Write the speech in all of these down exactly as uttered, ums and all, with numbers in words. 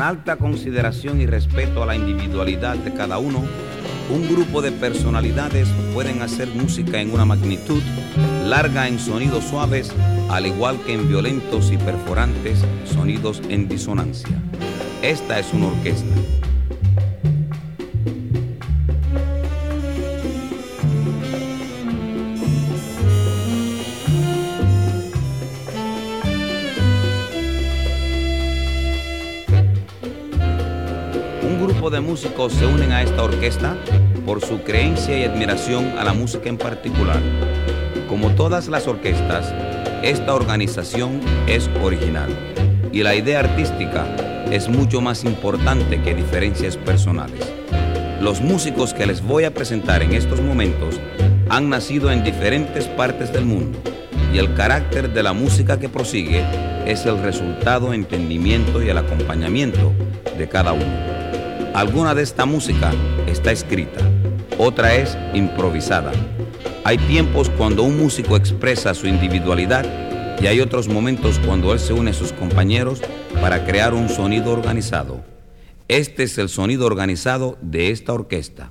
alta consideración y respeto a la individualidad de cada uno, un grupo de personalidades pueden hacer música en una magnitud larga en sonidos suaves, al igual que en violentos y perforantes sonidos en disonancia. Esta es una orquesta. De músicos se unen a esta orquesta por su creencia y admiración a la música en particular. Como todas las orquestas, esta organización es original y la idea artística es mucho más importante que diferencias personales. Los músicos que les voy a presentar en estos momentos han nacido en diferentes partes del mundo y el carácter de la música que prosigue es el resultado, entendimiento y el acompañamiento de cada uno. Alguna de esta música está escrita, otra es improvisada. Hay tiempos cuando un músico expresa su individualidad y hay otros momentos cuando él se une a sus compañeros para crear un sonido organizado. Este es el sonido organizado de esta orquesta.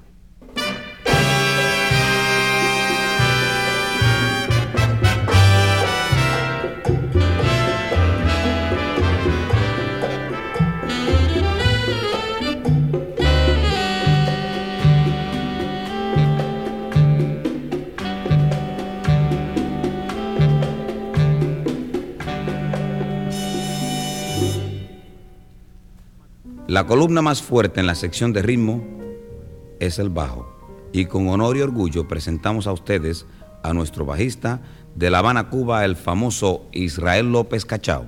La columna más fuerte en la sección de ritmo es el bajo. Y con honor y orgullo presentamos a ustedes a nuestro bajista de La Habana, Cuba, el famoso Israel López Cachao.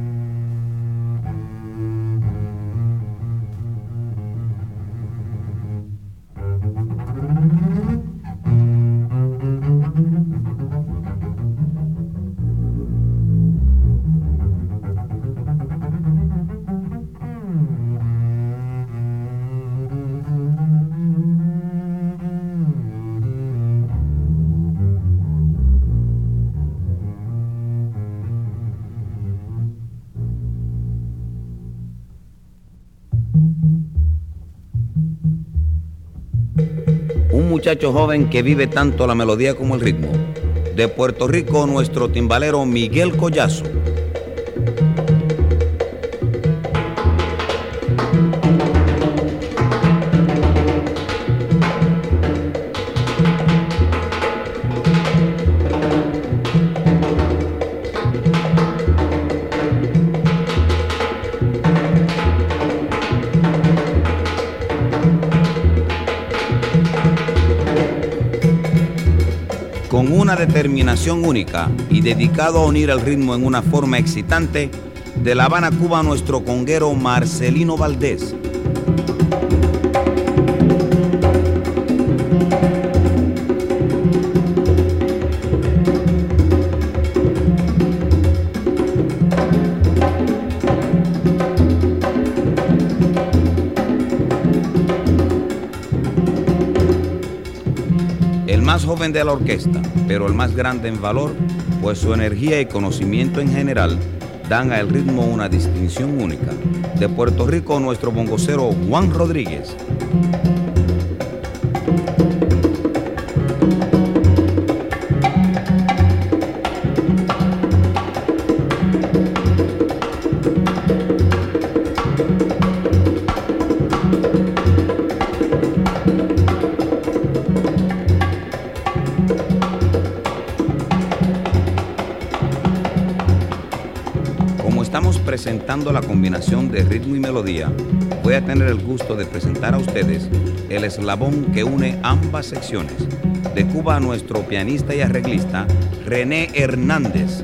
Un muchacho joven que vive tanto la melodía como el ritmo. De Puerto Rico, nuestro timbalero Miguel Collazo. Con una determinación única y dedicado a unir el ritmo en una forma excitante, de La Habana, Cuba, nuestro conguero Marcelino Valdés. El más joven de la orquesta, pero el más grande en valor, pues su energía y conocimiento en general dan al ritmo una distinción única. De Puerto Rico, nuestro bongocero Juan Rodríguez. Estamos presentando la combinación de ritmo y melodía. Voy a tener el gusto de presentar a ustedes el eslabón que une ambas secciones. De Cuba, nuestro pianista y arreglista René Hernández.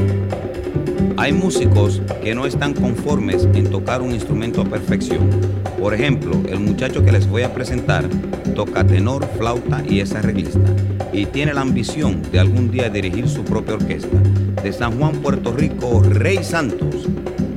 Hay músicos que no están conformes en tocar un instrumento a perfección. Por ejemplo, el muchacho que les voy a presentar toca tenor, flauta y es arreglista, y tiene la ambición de algún día dirigir su propia orquesta. De San Juan, Puerto Rico, Rey Santos.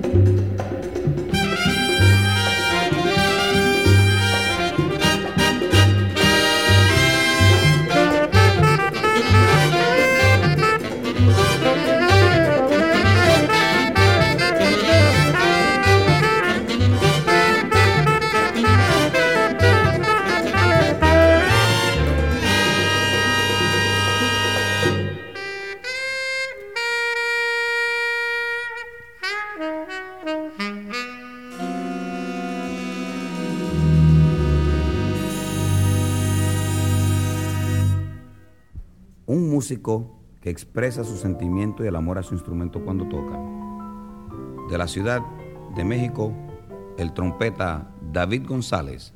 Un músico que expresa su sentimiento y el amor a su instrumento cuando toca. De la Ciudad de México, el trompeta David González.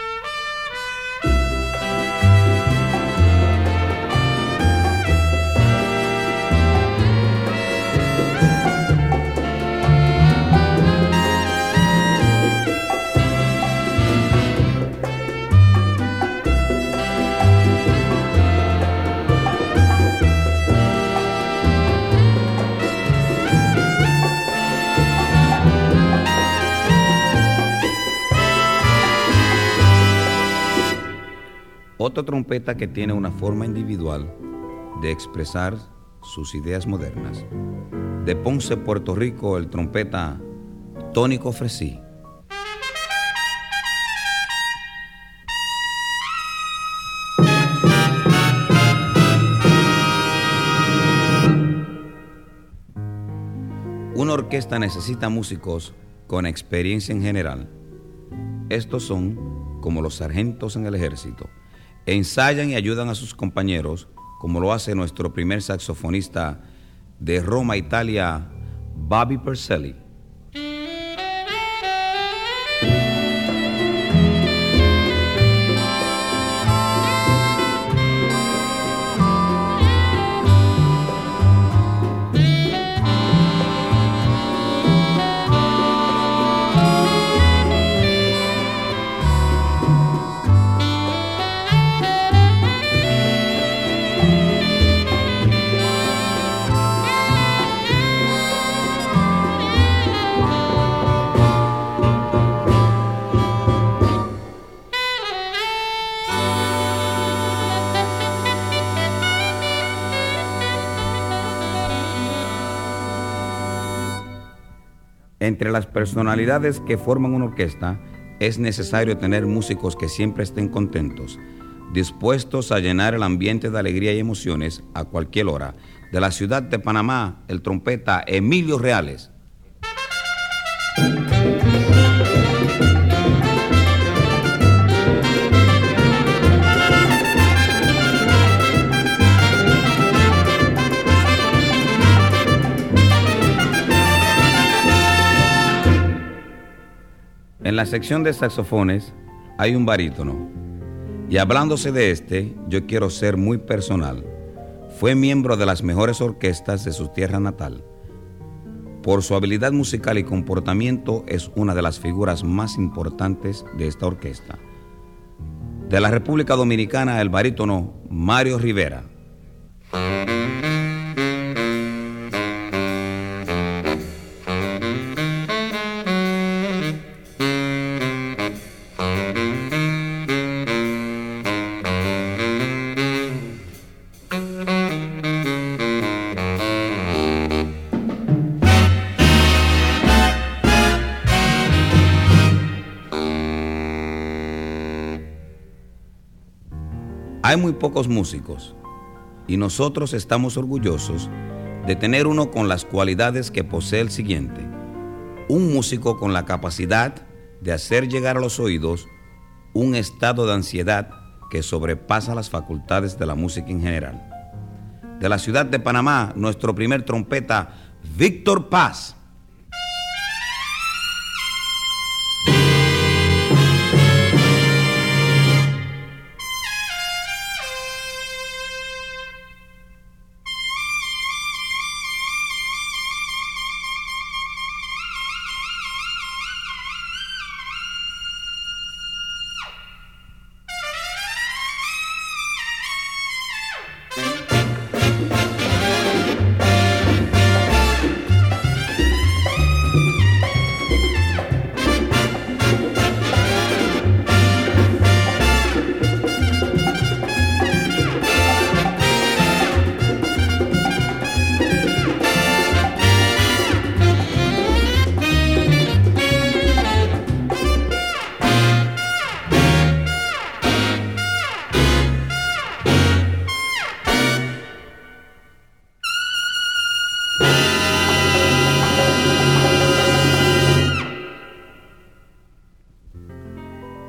Otro trompeta que tiene una forma individual de expresar sus ideas modernas. De Ponce, Puerto Rico, el trompeta Tónico Fresí. Una orquesta necesita músicos con experiencia en general. Estos son como los sargentos en el ejército. Ensayan y ayudan a sus compañeros, como lo hace nuestro primer saxofonista de Roma, Italia, Bobby Perselli. Entre las personalidades que forman una orquesta, es necesario tener músicos que siempre estén contentos, dispuestos a llenar el ambiente de alegría y emociones a cualquier hora. De la ciudad de Panamá, el trompeta Emilio Reales. En la sección de saxofones hay un barítono, y hablándose de este, yo quiero ser muy personal. Fue miembro de las mejores orquestas de su tierra natal. Por su habilidad musical y comportamiento es una de las figuras más importantes de esta orquesta. De la República Dominicana, el barítono Mario Rivera. Hay muy pocos músicos y nosotros estamos orgullosos de tener uno con las cualidades que posee el siguiente. Un músico con la capacidad de hacer llegar a los oídos un estado de ansiedad que sobrepasa las facultades de la música en general. De la ciudad de Panamá, nuestro primer trompeta, Víctor Paz.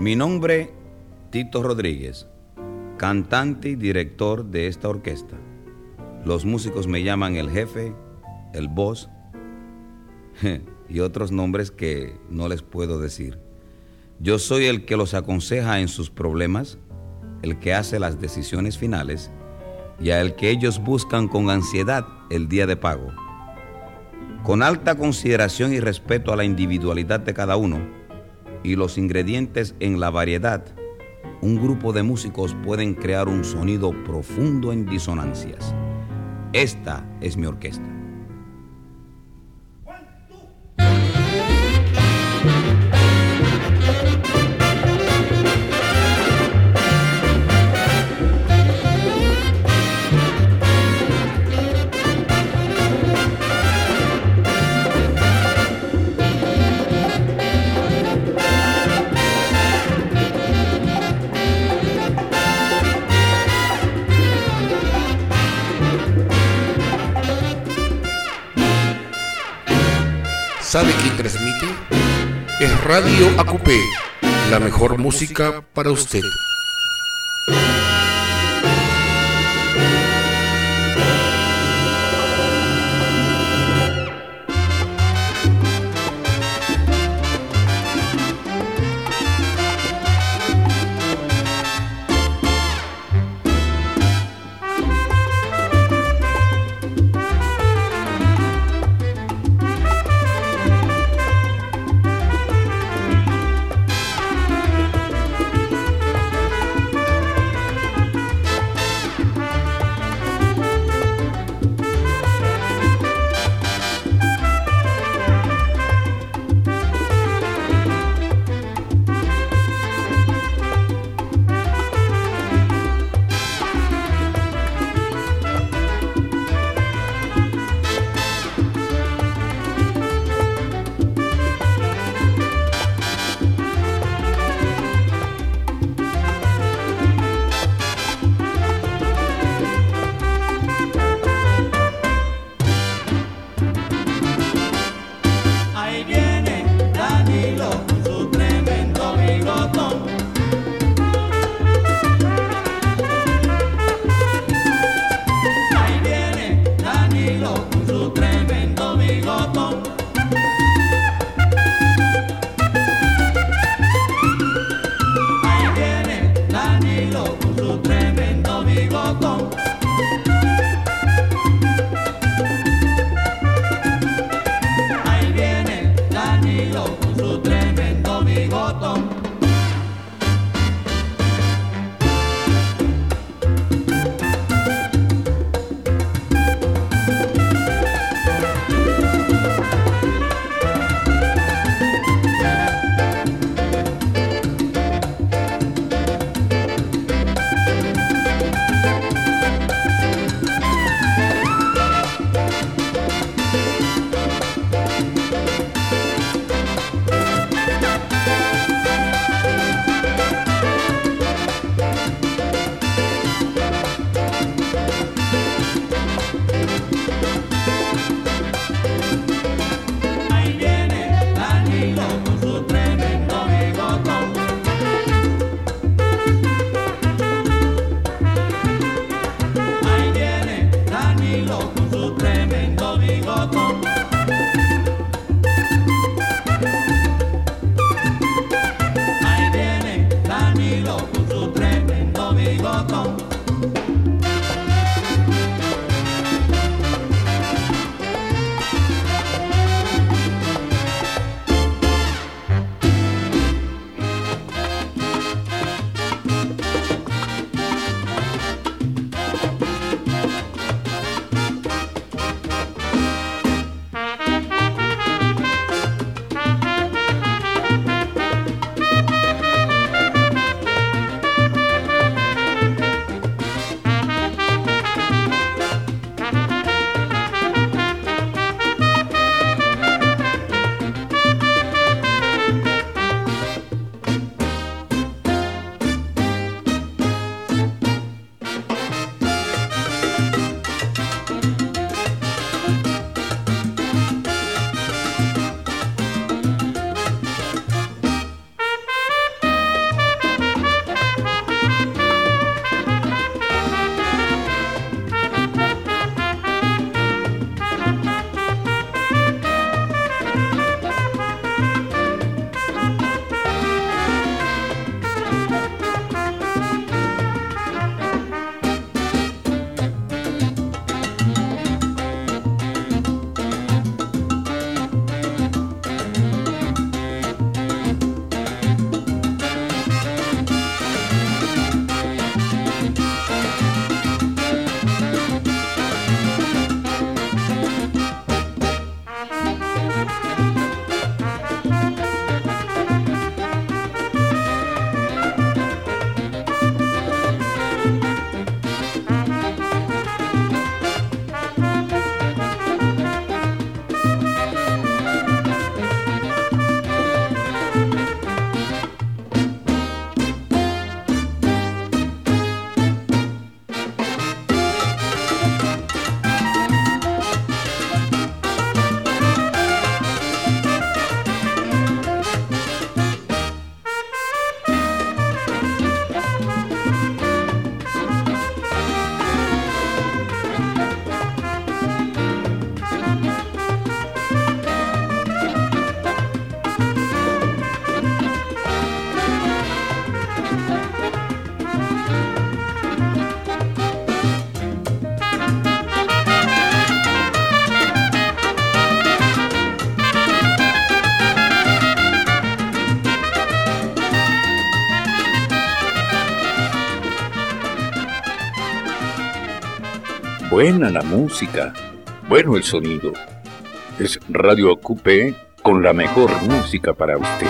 Mi nombre, Tito Rodríguez, cantante y director de esta orquesta. Los músicos me llaman el jefe, el boss y otros nombres que no les puedo decir. Yo soy el que los aconseja en sus problemas, el que hace las decisiones finales y al que ellos buscan con ansiedad el día de pago. Con alta consideración y respeto a la individualidad de cada uno y los ingredientes en la variedad, un grupo de músicos pueden crear un sonido profundo en disonancias. Esta es mi orquesta. ¿Sabe quién transmite? Es Radio A Q P, la mejor música para usted. Buena la música, bueno el sonido. Es Radio A Q P con la mejor música para usted.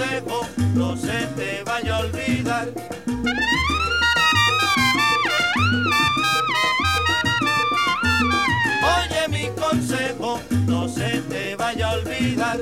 consejo no se te vaya a olvidar. Oye mi consejo, no se te vaya a olvidar.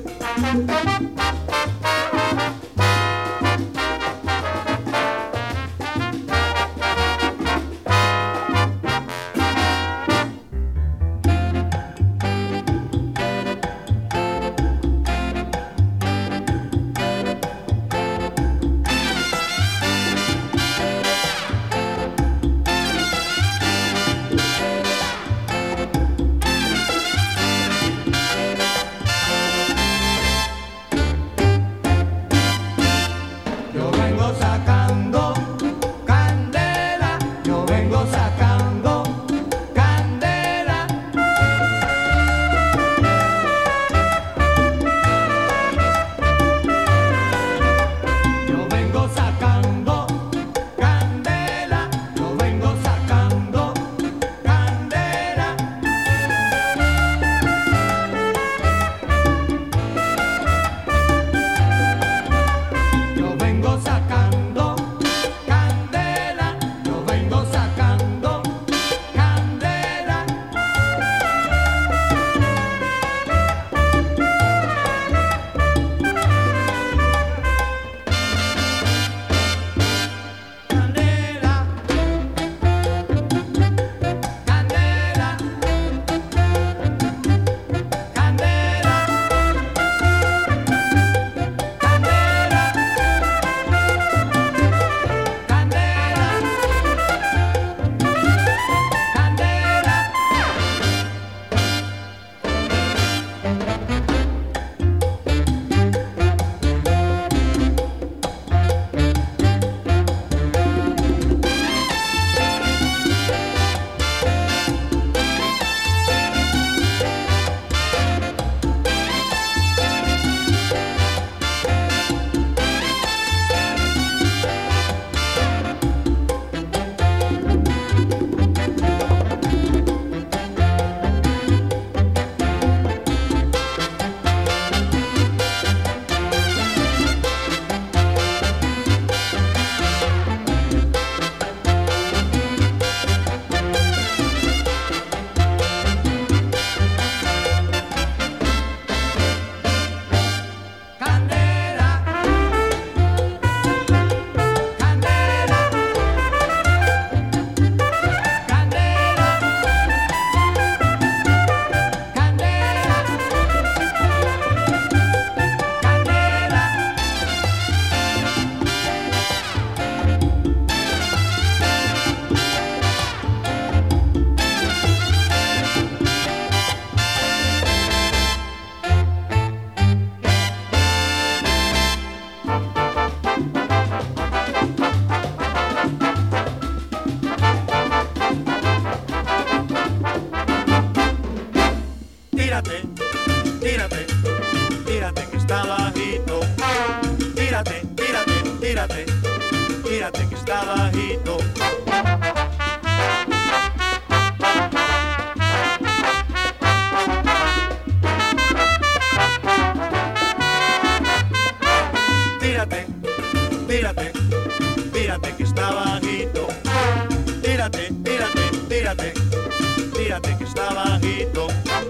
Tírate que está bajito. Tírate, tírate, tírate que está bajito. Tírate, tírate, tírate, tírate que está bajito.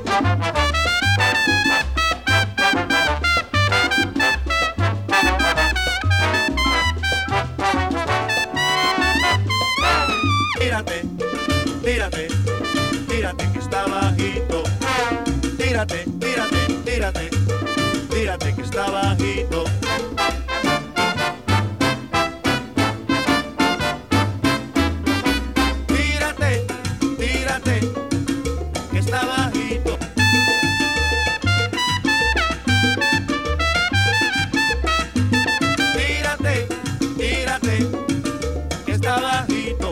Tírate, tírate, tírate que está bajito. Tírate, tírate, tírate, tírate que está bajito. Tírate, tírate, que está bajito. Tírate, tírate, que está bajito.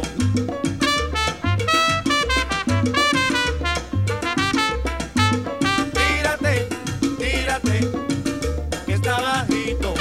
Tírate, tírate, que está bajito.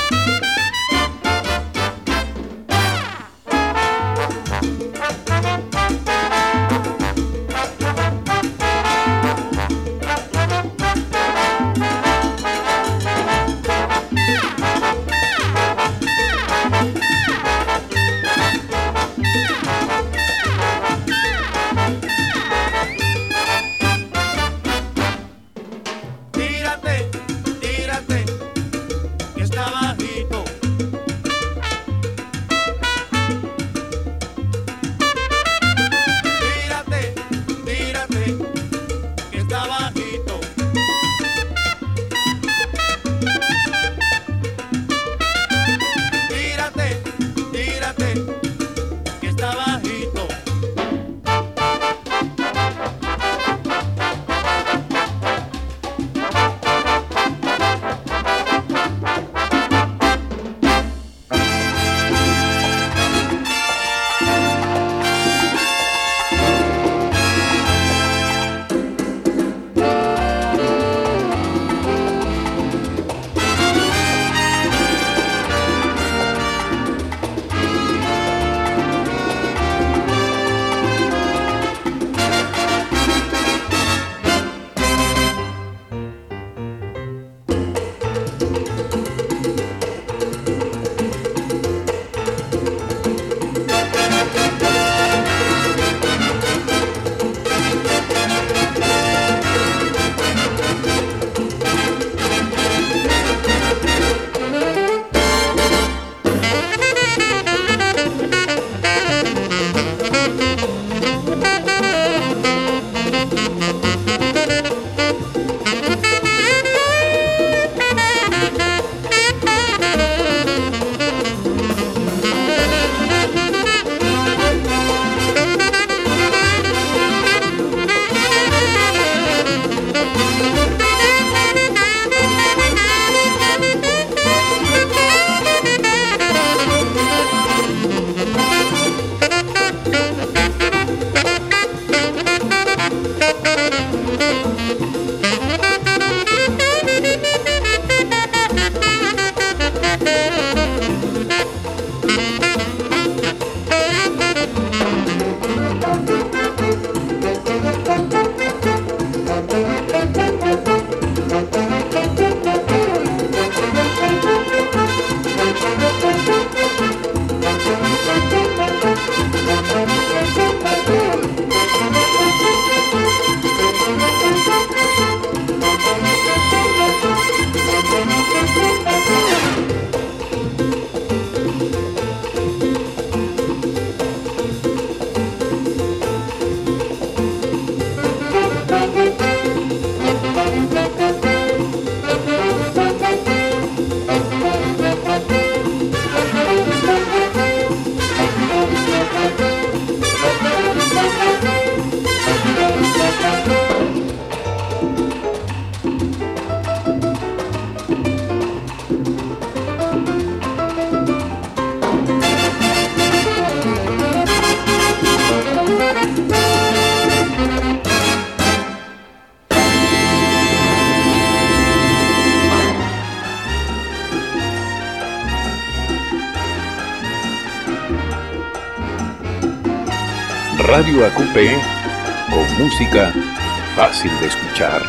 Radio A Q P, con música fácil de escuchar.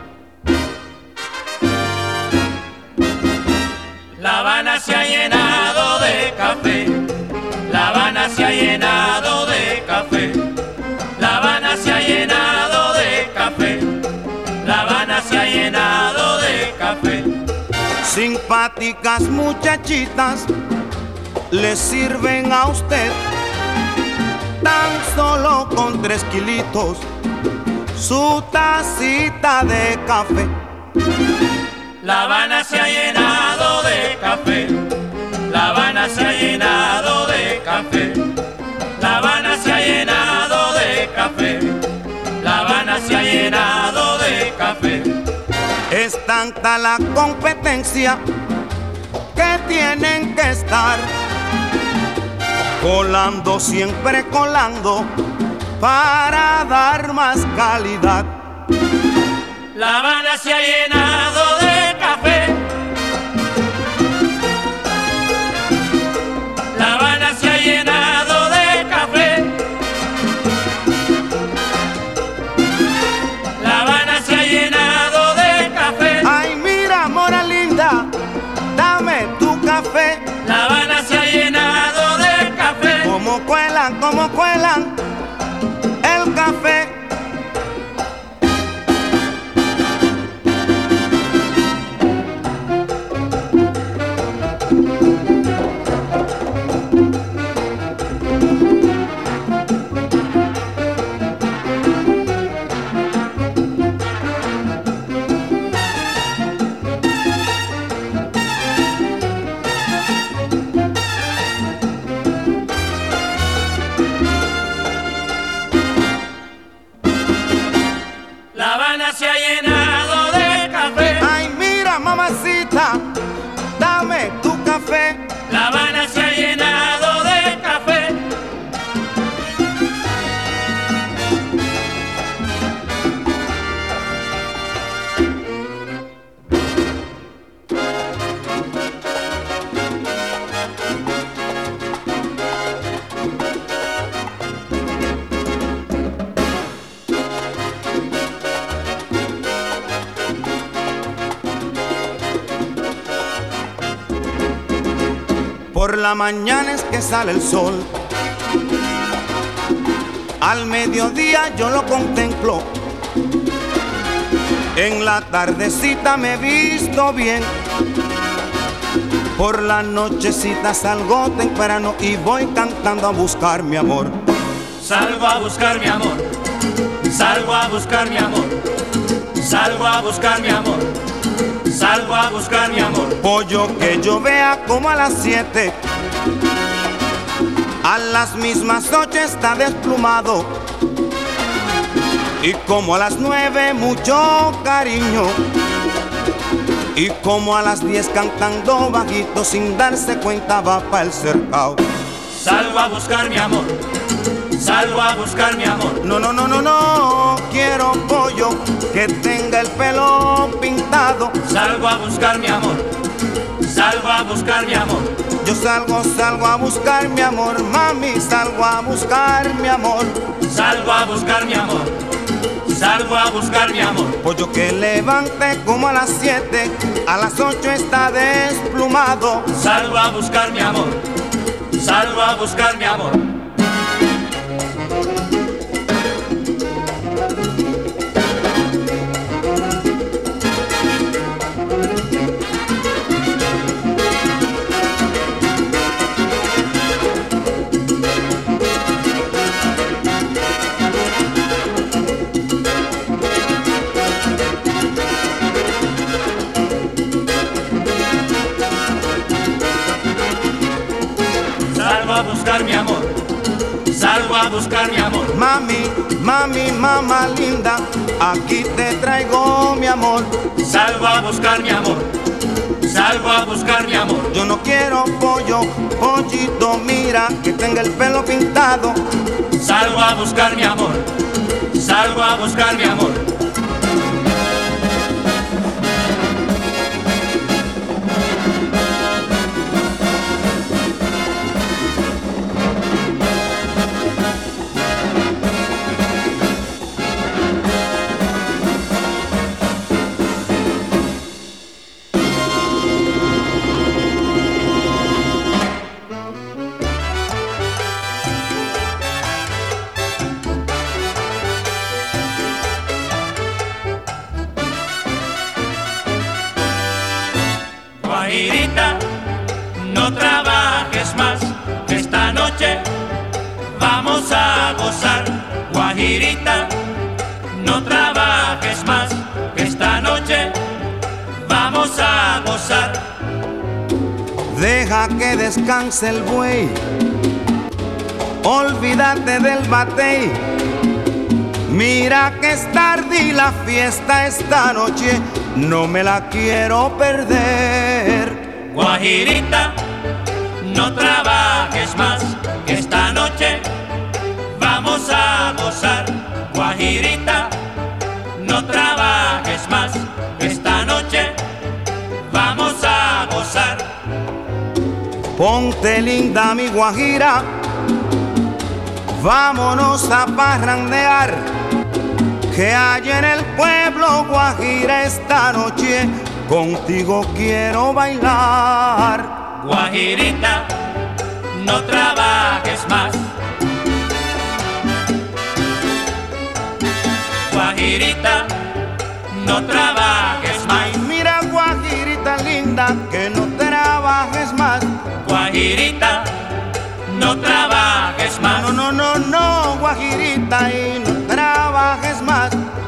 La Habana se ha llenado de café, La Habana se ha llenado de café, La Habana se ha llenado de café, La Habana se ha llenado de café. Simpáticas muchachitas le sirven a usted tan solo con tres kilitos su tacita de café. La Habana se ha llenado de café, La Habana se ha llenado de café, La Habana se ha llenado de café, La Habana se ha llenado de café. Es tanta la competencia que tienen que estar colando, siempre colando, para dar más calidad. La Habana se ha llenado de café, La Habana se ha llenado de café, La Habana se ha llenado de café. Ay, mira, mora linda, dame tu café. La Habana se ha llenado de café. Como cuelan, como cuelan el café. La Habana se ha llenado de café. Ay, mira, mamacita, dame tu café. La Habana se ha llenado de café. Por la mañana es que sale el sol, al mediodía yo lo contemplo, en la tardecita me he visto bien, por la nochecita salgo temprano y voy cantando a buscar mi amor. Salgo a buscar mi amor, salgo a buscar mi amor, salgo a buscar mi amor, salgo a buscar mi amor. Pollo que yo vea como a las siete, a las mismas ocho está desplumado, y como a las nueve mucho cariño, y como a las diez cantando bajito sin darse cuenta va pa' el cercao. Salgo a buscar mi amor, salgo a buscar mi amor. No, no, no, no, no, quiero pollo que tenga el pelo pintado. Salgo a buscar mi amor, salgo a buscar mi amor. Yo salgo, salgo a buscar mi amor, mami, salgo a buscar mi amor. Salgo a buscar mi amor, salgo a buscar mi amor. Pollo que levante como a las siete, a las ocho está desplumado. Salgo a buscar mi amor, salgo a buscar mi amor. Salgo a buscar mi amor, salgo a buscar mi amor. Mami, mami, mamá linda, aquí te traigo mi amor. Salgo a buscar mi amor, salgo a buscar mi amor. Yo no quiero pollo, pollito, mira, que tenga el pelo pintado. Salgo a buscar mi amor, salgo a buscar mi amor. Guajirita, no trabajes más, que esta noche vamos a gozar. Guajirita, no trabajes más, que esta noche vamos a gozar. Deja que descanse el buey, olvídate del batey. Mira que es tarde y la fiesta esta noche no me la quiero perder. Guajirita, no trabajes más, que esta noche vamos a gozar. Guajirita, no trabajes más, que esta noche vamos a gozar. Ponte linda mi guajira, vámonos a parrandear, que hay en el pueblo Guajira esta noche contigo quiero bailar. Guajirita, no trabajes más. Guajirita, no trabajes más. Ay, mira guajirita linda, que no trabajes más. Guajirita, no trabajes más. No, no, no, no, guajirita, y no trabajes más.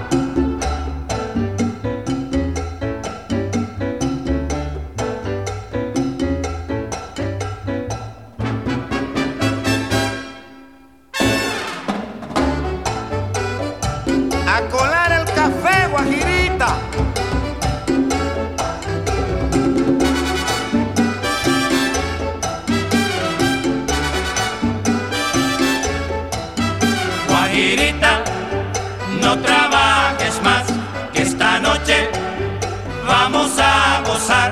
A colar el café, guajirita. Guajirita, no trabajes más, que esta noche vamos a gozar.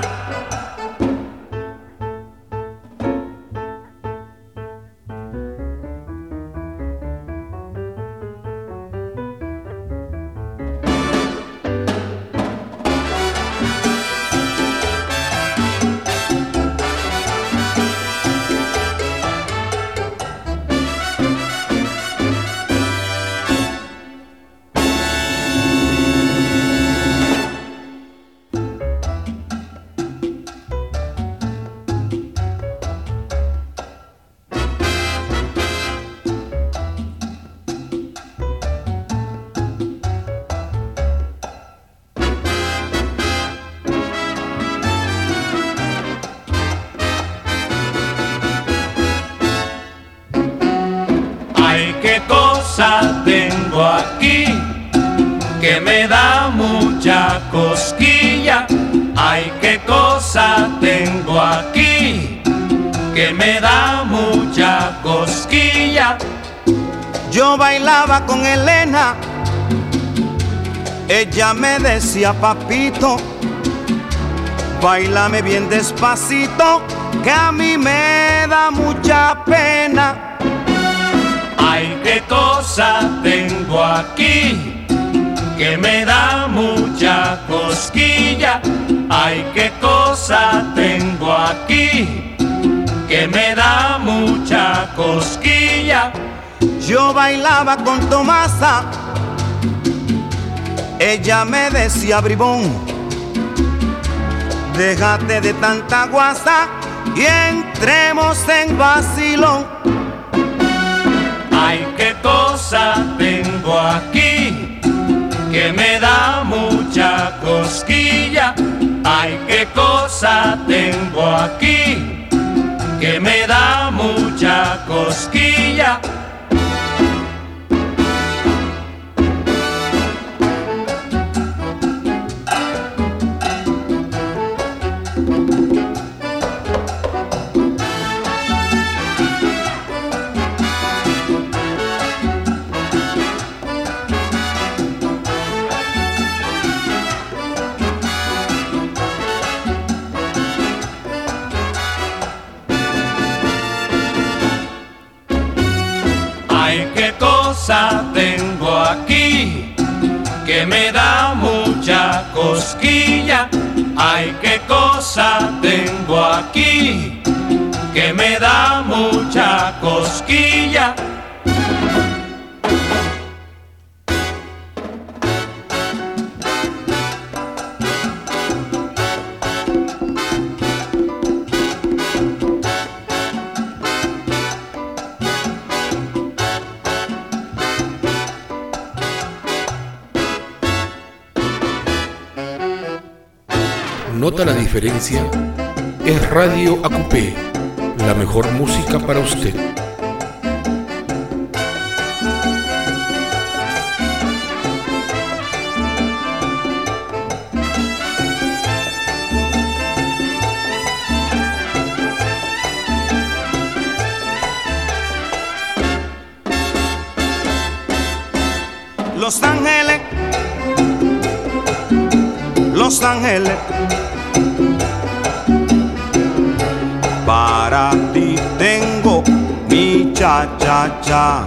Qué cosa tengo aquí que me da mucha cosquilla. Ay, qué cosa tengo aquí que me da mucha cosquilla. Yo bailaba con Elena, ella me decía papito, báilame bien despacito, que a mí me da mucha pena. Ay, qué cosa tengo aquí que me da mucha cosquilla. Ay, qué cosa tengo aquí que me da mucha cosquilla. Yo bailaba con Tomasa, ella me decía bribón, déjate de tanta guasa y entremos en vacilón. Ay, qué cosa tengo aquí que me da mucha cosquilla. Ay, qué cosa tengo aquí que me da mucha cosquilla. Ay, qué cosa tengo aquí que me da mucha cosquilla. Ay, qué cosa tengo aquí que me da mucha cosquilla. nota la diferencia, es Radio A Q P, la mejor música para usted. Los Ángeles, Los Ángeles, para ti tengo mi cha-cha-cha.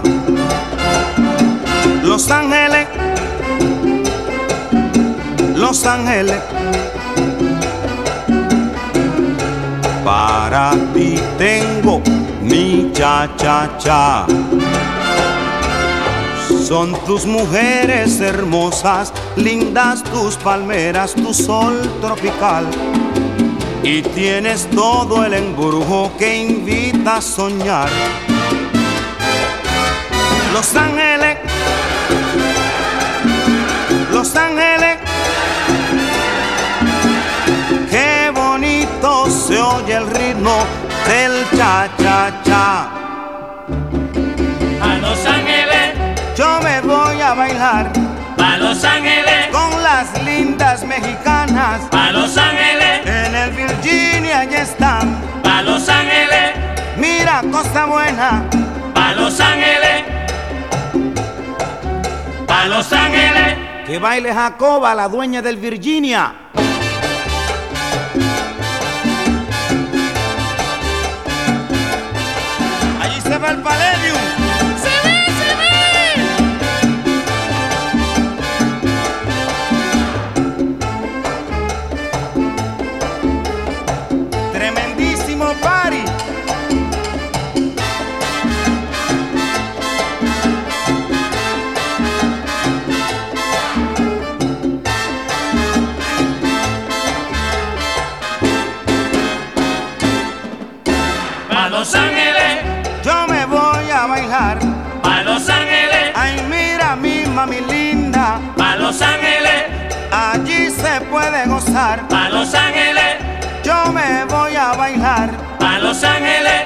Los Ángeles, Los Ángeles, para ti tengo mi cha-cha-cha. Son tus mujeres hermosas, lindas tus palmeras, tu sol tropical. Y tienes todo el embrujo que invita a soñar. Los Ángeles, Los Ángeles, qué bonito se oye el ritmo del cha-cha-cha. A Los Ángeles yo me voy a bailar a Los Ángeles con las lindas mexicanas. a Los Ángeles, En el Virginia ya están. a Los Ángeles, Mira, Costa Buena. a Los Ángeles, a Los Ángeles. Que baile Jacoba, la dueña del Virginia. Allí se va el Palladium. Tremendísimo party. A Los Ángeles, Yo me voy a bailar. a Los Ángeles, Ay, mira mi mami linda. a Los Ángeles, Allí se puede gozar. a Los Ángeles, Yo me voy a bailar. a Los Ángeles.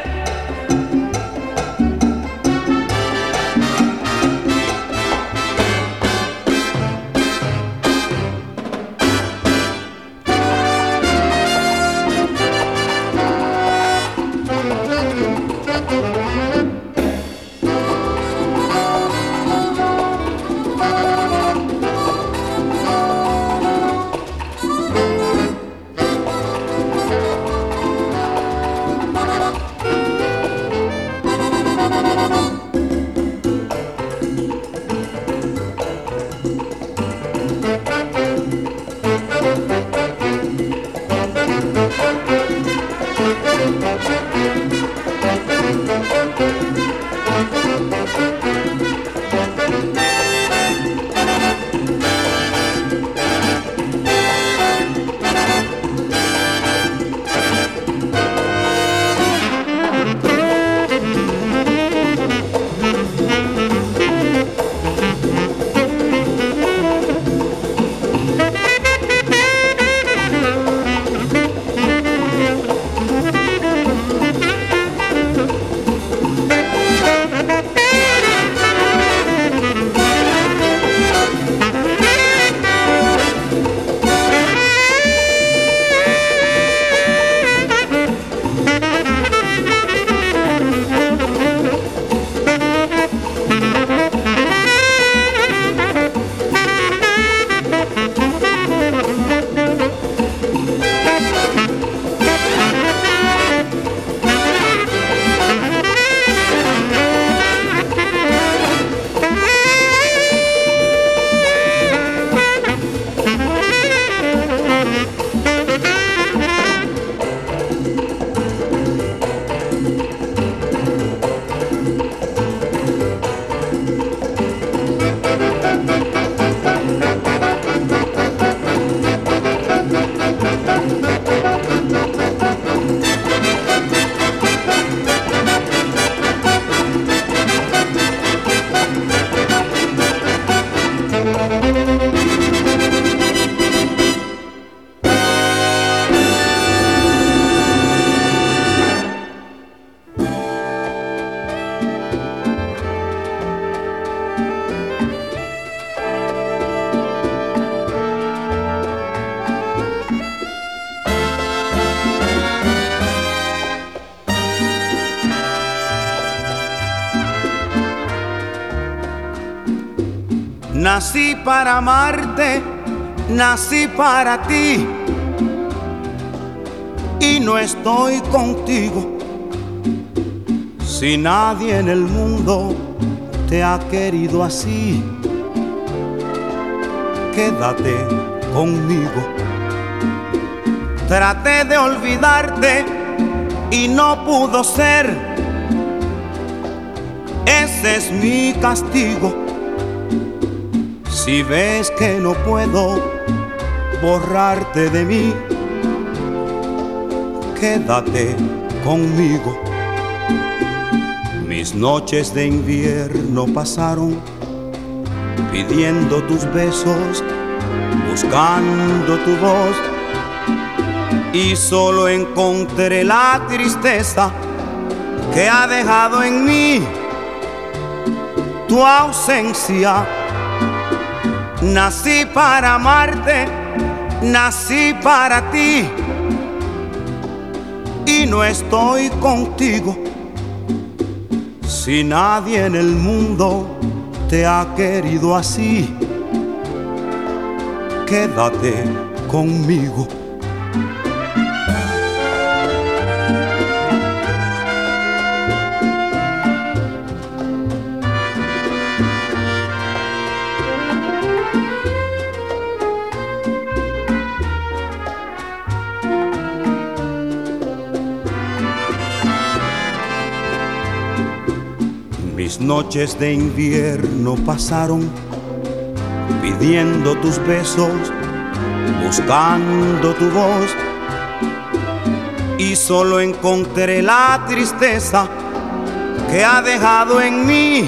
Nací para amarte, nací para ti, y no estoy contigo si nadie en el mundo te ha querido así. Quédate conmigo. Traté de olvidarte y no pudo ser. Ese es mi castigo. Si ves que no puedo borrarte de mí, quédate conmigo. Mis noches de invierno pasaron pidiendo tus besos, buscando tu voz, y solo encontré la tristeza que ha dejado en mí tu ausencia. Nací para amarte, nací para ti, y no estoy contigo si nadie en el mundo te ha querido así. Quédate conmigo. Mis noches de invierno pasaron pidiendo tus besos, buscando tu voz, y solo encontré la tristeza que ha dejado en mí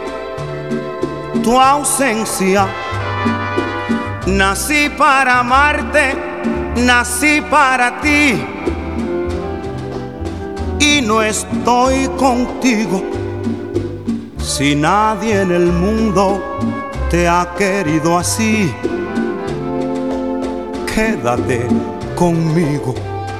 tu ausencia. Nací para amarte, nací para ti, y no estoy contigo si nadie en el mundo te ha querido así. Quédate conmigo.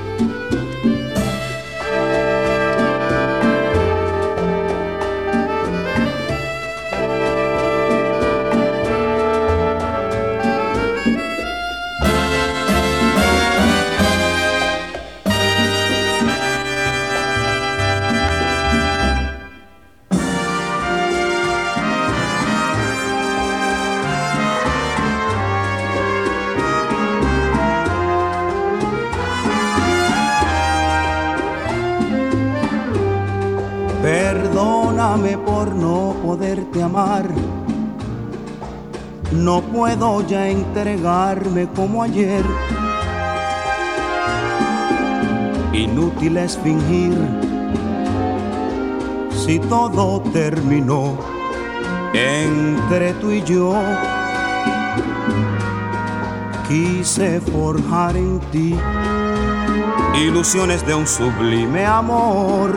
Perdóname por no poderte amar. No puedo ya entregarme como ayer. Inútil es fingir si todo terminó entre tú y yo. Quise forjar en ti ilusiones de un sublime amor,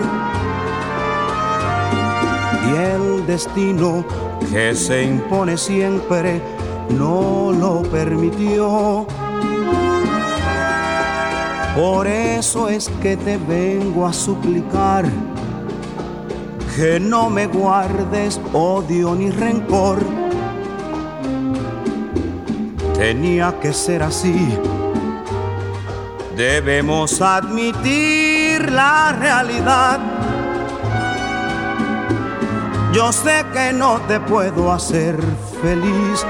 y el destino que se impone siempre no lo permitió. Por eso es que te vengo a suplicar que no me guardes odio ni rencor. Tenía que ser así. Debemos admitir la realidad. Yo sé que no te puedo hacer feliz.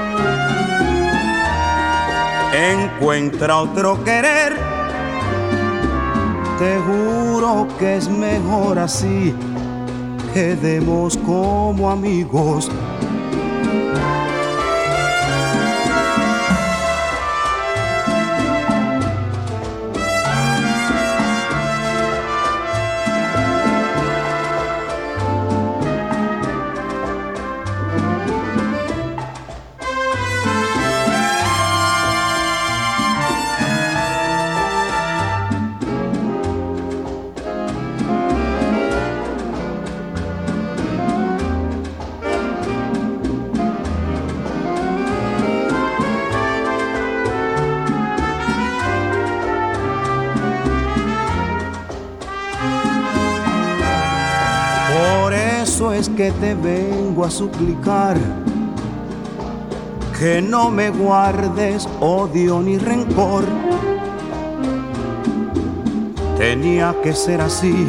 Encuentra otro querer. Te juro que es mejor así. Quedemos como amigos. Por eso es que te vengo a suplicar que no me guardes odio ni rencor. Tenía que ser así.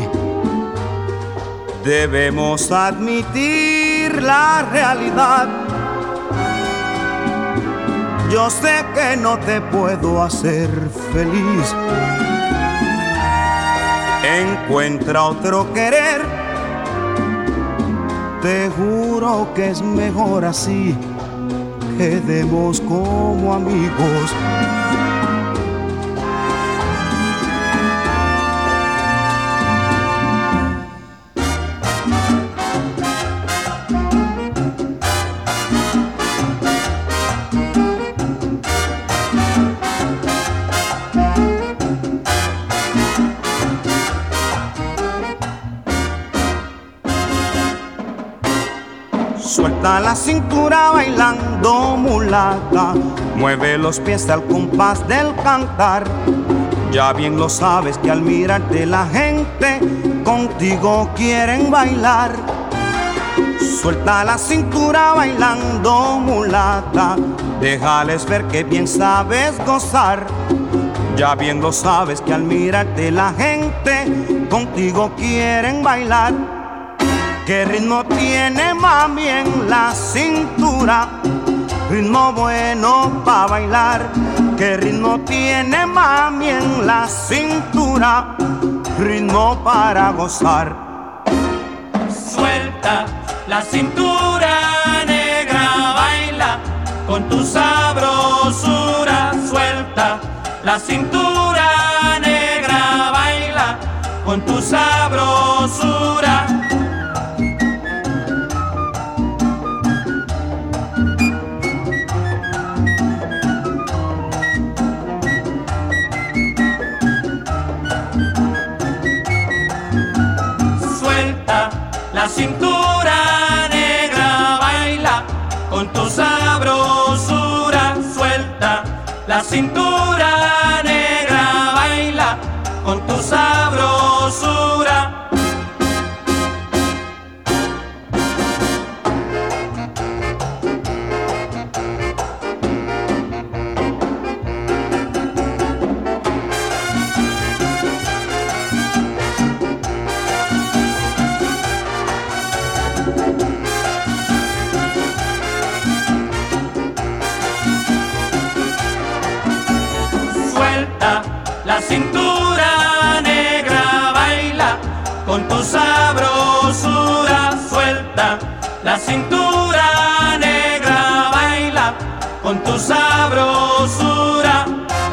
Debemos admitir la realidad. Yo sé que no te puedo hacer feliz. Encuentra otro querer. Te juro que es mejor así. Quedemos como amigos. Suelta la cintura bailando mulata, mueve los pies al compás del cantar. Ya bien lo sabes que al mirarte la gente contigo quieren bailar. Suelta la cintura bailando mulata, déjales ver que bien sabes gozar. Ya bien lo sabes que al mirarte la gente contigo quieren bailar. ¿Qué ritmo tiene mami en la cintura? Ritmo bueno pa' bailar. ¿Qué ritmo tiene mami en la cintura? Ritmo para gozar. Suelta la cintura negra, baila con tu sabrosura. Suelta la cintura negra, baila con tu sabrosura. La cintura negra, baila con tu sabrosura. Suelta la cintura negra, baila con tu sabrosura. La cintura negra, baila con tu sabrosura. Suelta la cintura negra, baila con tu sabrosura.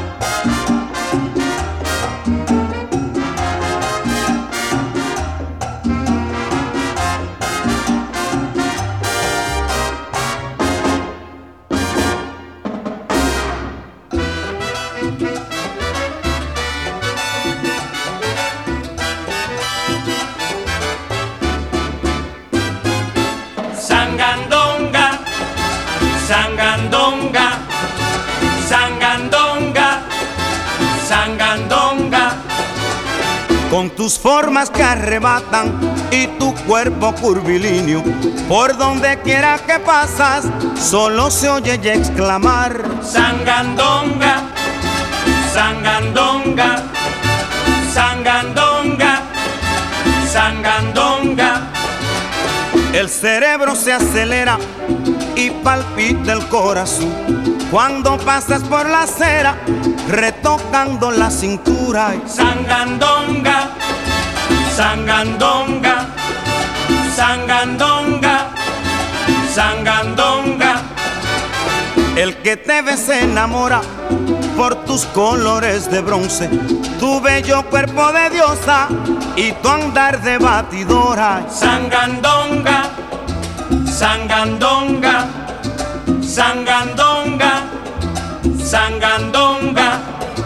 Sangandonga, sangandonga, sangandonga, sangandonga. Con tus formas que arrebatan y tu cuerpo curvilíneo, por donde quiera que pasas, solo se oye ya exclamar: Sangandonga, sangandonga, sangandonga, sangandonga. El cerebro se acelera y palpita el corazón cuando pasas por la acera retocando la cintura. Sangandonga, sangandonga, sangandonga, sangandonga. El que te ve se enamora por tus colores de bronce, tu bello cuerpo de diosa y tu andar de batidora. Sangandonga, sangandonga, sangandonga, sangandonga.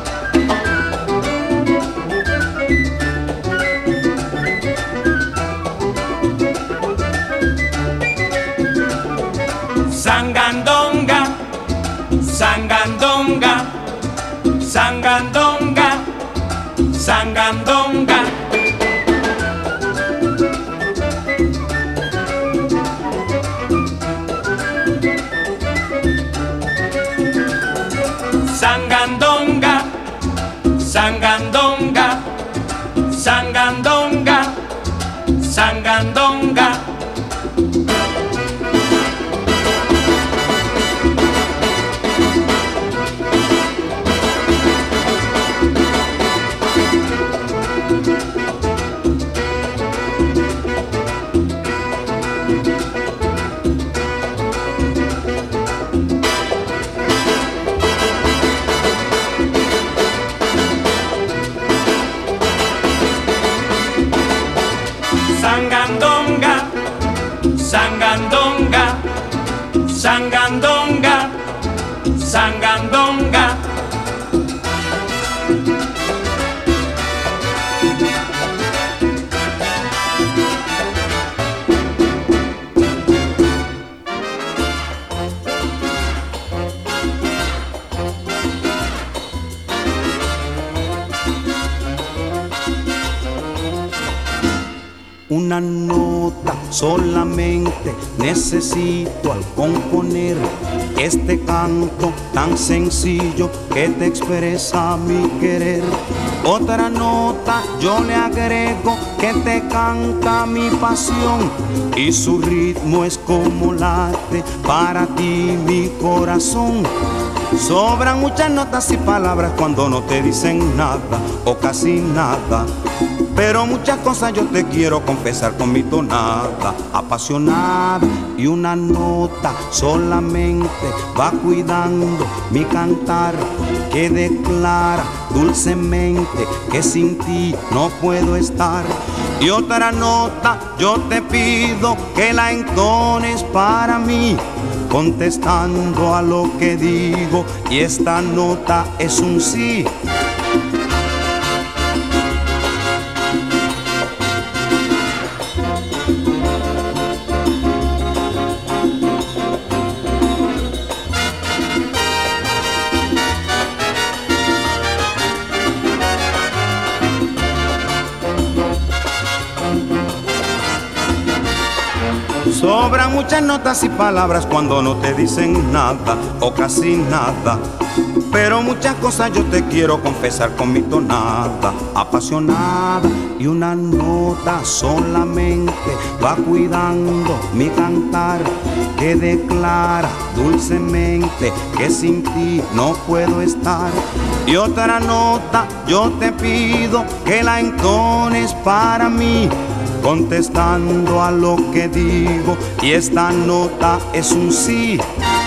Sangandonga, sangandonga, sangandonga, sangandonga. una nota solamente necesito al componer este canto tan sencillo que te expresa mi querer. Otra nota yo le agrego que te canta mi pasión y su ritmo es como late para ti mi corazón. Sobran muchas notas y palabras cuando no te dicen nada o casi nada, pero muchas cosas yo te quiero confesar con mi tonada apasionada. Y una nota solamente va cuidando mi cantar, que declara dulcemente que sin ti no puedo estar. Y otra nota yo te pido que la entones para mí, contestando a lo que digo, y esta nota es un sí. Sobran muchas notas y palabras cuando no te dicen nada o casi nada, pero muchas cosas yo te quiero confesar con mi tonada apasionada. Y una nota solamente va cuidando mi cantar, que declara dulcemente que sin ti no puedo estar. Y otra nota yo te pido que la entones para mí, contestando a lo que digo, y esta nota es un sí.